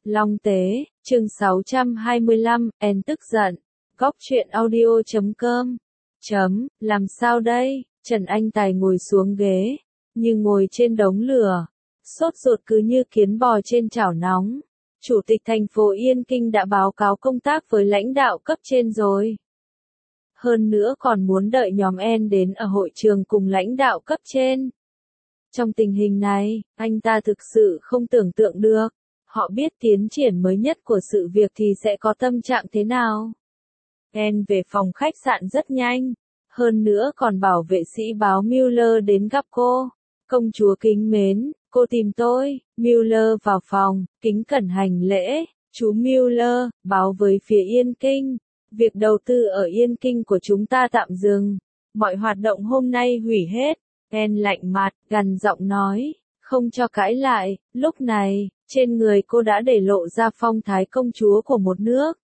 Long Tế, chương 625, En tức giận. Góc truyện audio.com. Làm sao đây? Trần Anh Tài ngồi xuống ghế, như ngồi trên đống lửa, sốt ruột cứ như kiến bò trên chảo nóng. Chủ tịch thành phố Yên Kinh đã báo cáo công tác với lãnh đạo cấp trên rồi. Hơn nữa còn muốn đợi nhóm En đến ở hội trường cùng lãnh đạo cấp trên. Trong tình hình này, anh ta thực sự không tưởng tượng được, họ biết tiến triển mới nhất của sự việc thì sẽ có tâm trạng thế nào. En về phòng khách sạn rất nhanh, hơn nữa còn bảo vệ sĩ báo Mueller đến gặp cô. Công chúa kính mến, cô tìm tôi. Mueller vào phòng, kính cẩn hành lễ. Chú Mueller, báo với phía Yên Kinh. Việc đầu tư ở Yên Kinh của chúng ta tạm dừng. Mọi hoạt động hôm nay hủy hết. En lạnh mặt, gằn giọng nói, không cho cãi lại. Lúc này, trên người cô đã để lộ ra phong thái công chúa của một nước.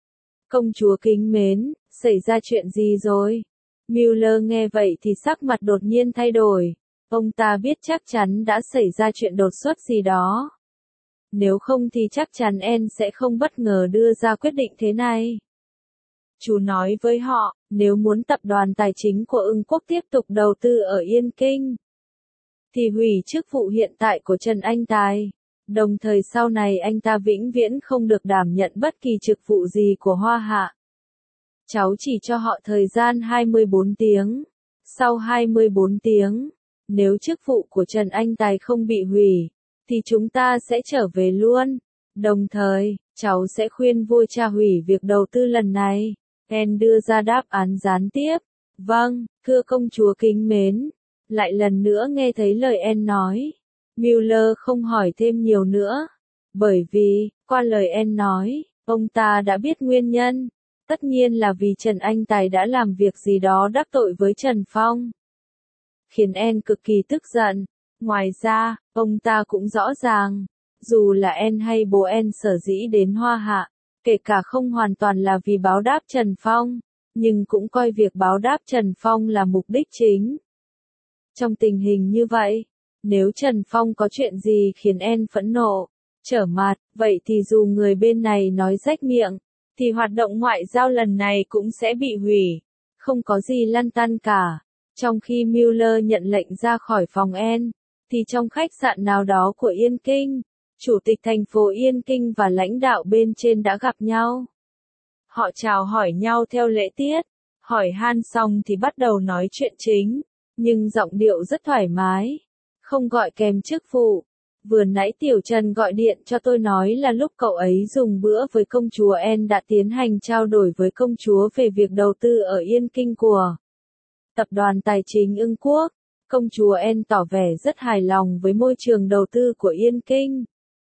Công chúa kính mến, xảy ra chuyện gì rồi? Mueller nghe vậy thì sắc mặt đột nhiên thay đổi. Ông ta biết chắc chắn đã xảy ra chuyện đột xuất gì đó. Nếu không thì chắc chắn En sẽ không bất ngờ đưa ra quyết định thế này. Chú nói với họ, nếu muốn tập đoàn tài chính của Ưng Quốc tiếp tục đầu tư ở Yên Kinh, thì hủy chức vụ hiện tại của Trần Anh Tài. Đồng thời sau này anh ta vĩnh viễn không được đảm nhận bất kỳ chức vụ gì của Hoa Hạ. Cháu chỉ cho họ thời gian 24 tiếng. Sau 24 tiếng, nếu chức vụ của Trần Anh Tài không bị hủy, thì chúng ta sẽ trở về luôn. Đồng thời, cháu sẽ khuyên vua cha hủy việc đầu tư lần này. En đưa ra đáp án gián tiếp. Vâng, thưa công chúa kính mến. Lại lần nữa nghe thấy lời En nói. Mueller không hỏi thêm nhiều nữa. Bởi vì, qua lời En nói, ông ta đã biết nguyên nhân. Tất nhiên là vì Trần Anh Tài đã làm việc gì đó đắc tội với Trần Phong. Khiến En cực kỳ tức giận. Ngoài ra, ông ta cũng rõ ràng, dù là En hay bố En sở dĩ đến Hoa Hạ, kể cả không hoàn toàn là vì báo đáp Trần Phong, nhưng cũng coi việc báo đáp Trần Phong là mục đích chính. Trong tình hình như vậy, nếu Trần Phong có chuyện gì khiến En phẫn nộ, trở mặt, vậy thì dù người bên này nói rách miệng, thì hoạt động ngoại giao lần này cũng sẽ bị hủy. Không có gì lăn tăn cả. Trong khi Mueller nhận lệnh ra khỏi phòng En, thì trong khách sạn nào đó của Yên Kinh, Chủ tịch thành phố Yên Kinh và lãnh đạo bên trên đã gặp nhau. Họ chào hỏi nhau theo lễ tiết, hỏi han xong thì bắt đầu nói chuyện chính, nhưng giọng điệu rất thoải mái, không gọi kèm chức vụ. Vừa nãy Tiểu Trần gọi điện cho tôi nói là lúc cậu ấy dùng bữa với công chúa En đã tiến hành trao đổi với công chúa về việc đầu tư ở Yên Kinh của Tập đoàn Tài chính Ưng Quốc. Công chúa En tỏ vẻ rất hài lòng với môi trường đầu tư của Yên Kinh.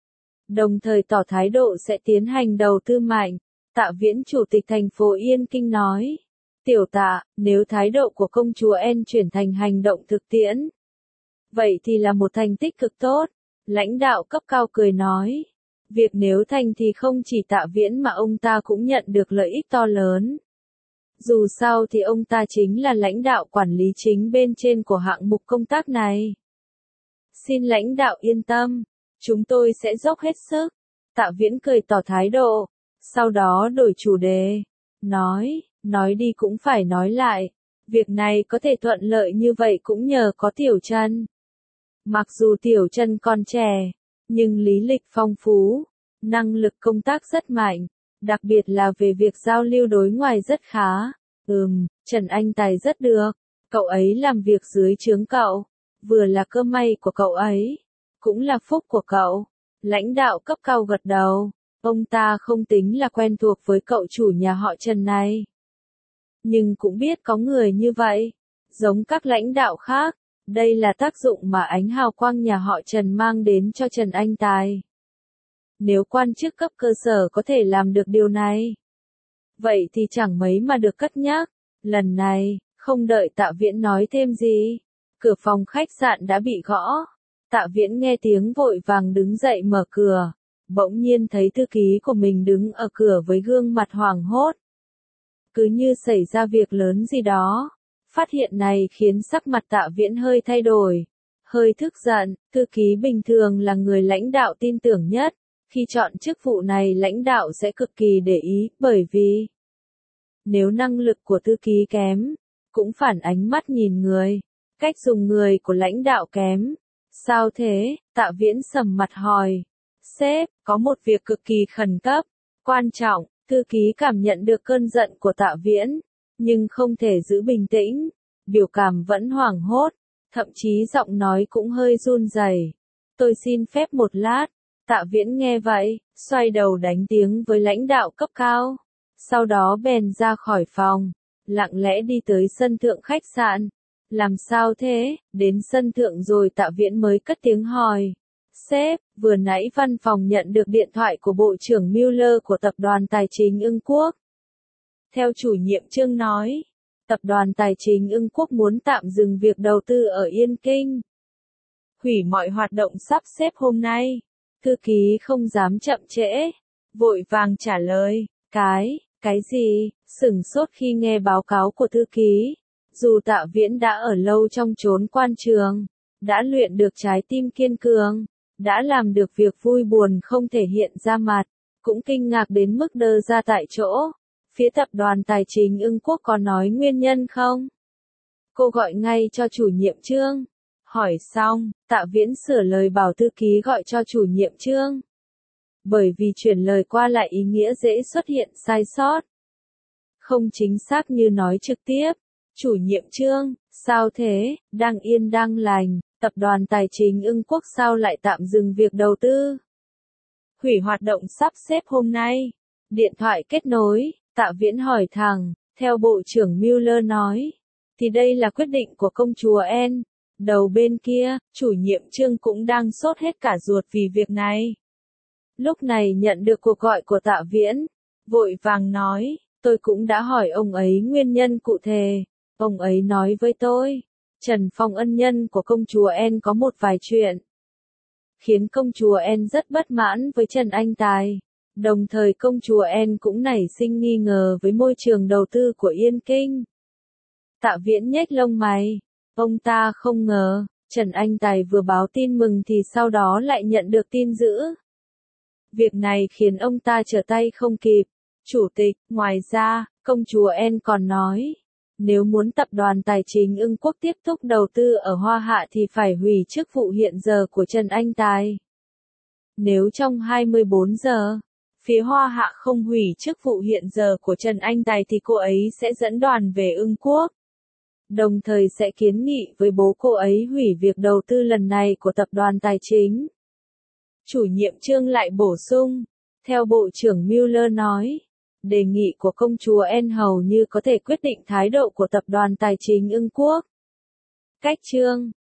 Đồng thời tỏ thái độ sẽ tiến hành đầu tư mạnh. Tạ Viễn Chủ tịch thành phố Yên Kinh nói. Tiểu Tạ, nếu thái độ của công chúa En chuyển thành hành động thực tiễn, vậy thì là một thành tích cực tốt. Lãnh đạo cấp cao cười nói. Việc nếu thành thì không chỉ Tạ Viễn mà ông ta cũng nhận được lợi ích to lớn. Dù sao thì ông ta chính là lãnh đạo quản lý chính bên trên của hạng mục công tác này. Xin lãnh đạo yên tâm, chúng tôi sẽ dốc hết sức. Tạ Viễn cười tỏ thái độ, sau đó đổi chủ đề. Nói đi cũng phải nói lại. Việc này có thể thuận lợi như vậy cũng nhờ có Tiểu Trần. Mặc dù Tiểu Trần còn trẻ, nhưng lý lịch phong phú, năng lực công tác rất mạnh, đặc biệt là về việc giao lưu đối ngoại rất khá. Trần Anh Tài rất được, cậu ấy làm việc dưới trướng cậu, vừa là cơ may của cậu ấy, cũng là phúc của cậu. Lãnh đạo cấp cao gật đầu, ông ta không tính là quen thuộc với cậu chủ nhà họ Trần này. Nhưng cũng biết có người như vậy, giống các lãnh đạo khác, đây là tác dụng mà ánh hào quang nhà họ Trần mang đến cho Trần Anh Tài. Nếu quan chức cấp cơ sở có thể làm được điều này, vậy thì chẳng mấy mà được cất nhắc. Lần này, không đợi Tạ Viễn nói thêm gì, cửa phòng khách sạn đã bị gõ. Tạ Viễn nghe tiếng vội vàng đứng dậy mở cửa, bỗng nhiên thấy thư ký của mình đứng ở cửa với gương mặt hoảng hốt. Cứ như xảy ra việc lớn gì đó. Phát hiện này khiến sắc mặt Tạ Viễn hơi thay đổi, hơi tức giận. Thư ký bình thường là người lãnh đạo tin tưởng nhất, Khi chọn chức vụ này lãnh đạo sẽ cực kỳ để ý, bởi vì nếu năng lực của thư ký kém, cũng phản ánh mắt nhìn người, cách dùng người của lãnh đạo kém. Sao thế? Tạ Viễn sầm mặt hỏi. Sếp, có một việc cực kỳ khẩn cấp, quan trọng. Thư ký cảm nhận được cơn giận của Tạ Viễn, nhưng không thể giữ bình tĩnh, biểu cảm vẫn hoảng hốt, thậm chí giọng nói cũng hơi run rẩy. Tôi xin phép một lát. Tạ Viễn nghe vậy, xoay đầu đánh tiếng với lãnh đạo cấp cao, sau đó bèn ra khỏi phòng, lặng lẽ đi tới sân thượng khách sạn. Làm sao thế? Đến sân thượng rồi Tạ Viễn mới cất tiếng hỏi. Sếp, vừa nãy văn phòng nhận được điện thoại của Bộ trưởng Mueller của Tập đoàn Tài chính Ưng Quốc. Theo chủ nhiệm Trương nói, Tập đoàn Tài chính Ưng Quốc muốn tạm dừng việc đầu tư ở Yên Kinh. Hủy mọi hoạt động sắp xếp hôm nay. Thư ký không dám chậm trễ, vội vàng trả lời. Cái gì? Sửng sốt khi nghe báo cáo của thư ký. Dù Tạ Viễn đã ở lâu trong chốn quan trường, đã luyện được trái tim kiên cường, đã làm được việc vui buồn không thể hiện ra mặt, cũng kinh ngạc đến mức đơ ra tại chỗ. Phía Tập đoàn Tài chính Ưng Quốc có nói nguyên nhân không? Cô gọi ngay cho chủ nhiệm Trương. Hỏi xong, Tạ Viễn sửa lời bảo thư ký gọi cho chủ nhiệm Trương. Bởi vì chuyển lời qua lại ý nghĩa dễ xuất hiện sai sót. Không chính xác như nói trực tiếp. Chủ nhiệm Trương, sao thế? Đang yên đang lành, Tập đoàn Tài chính Ưng Quốc sao lại tạm dừng việc đầu tư? Hủy hoạt động sắp xếp hôm nay. Điện thoại kết nối, Tạ Viễn hỏi thẳng, theo Bộ trưởng Mueller nói, thì đây là quyết định của công chúa Anne. Đầu bên kia, chủ nhiệm Trương cũng đang sốt hết cả ruột vì việc này. Lúc này nhận được cuộc gọi của Tạ Viễn, vội vàng nói, tôi cũng đã hỏi ông ấy nguyên nhân cụ thể. Ông ấy nói với tôi, Trần Phong ân nhân của công chúa Anne có một vài chuyện, khiến công chúa Anne rất bất mãn với Trần Anh Tài. Đồng thời công chúa Anne cũng nảy sinh nghi ngờ với môi trường đầu tư của Yên Kinh. Tạ Viễn nhếch lông mày. Ông ta không ngờ, Trần Anh Tài vừa báo tin mừng thì sau đó lại nhận được tin dữ. Việc này khiến ông ta trở tay không kịp. Chủ tịch, ngoài ra, công chúa Anne còn nói, nếu muốn Tập đoàn Tài chính Ưng Quốc tiếp tục đầu tư ở Hoa Hạ thì phải hủy chức vụ hiện giờ của Trần Anh Tài. Nếu trong 24 giờ, phía Hoa Hạ không hủy chức vụ hiện giờ của Trần Anh Tài thì cô ấy sẽ dẫn đoàn về Ưng Quốc. Đồng thời sẽ kiến nghị với bố cô ấy hủy việc đầu tư lần này của Tập đoàn Tài chính. Chủ nhiệm Trương lại bổ sung, theo Bộ trưởng Mueller nói, đề nghị của công chúa Anne hầu như có thể quyết định thái độ của Tập đoàn Tài chính Ưng Quốc. Cách Trương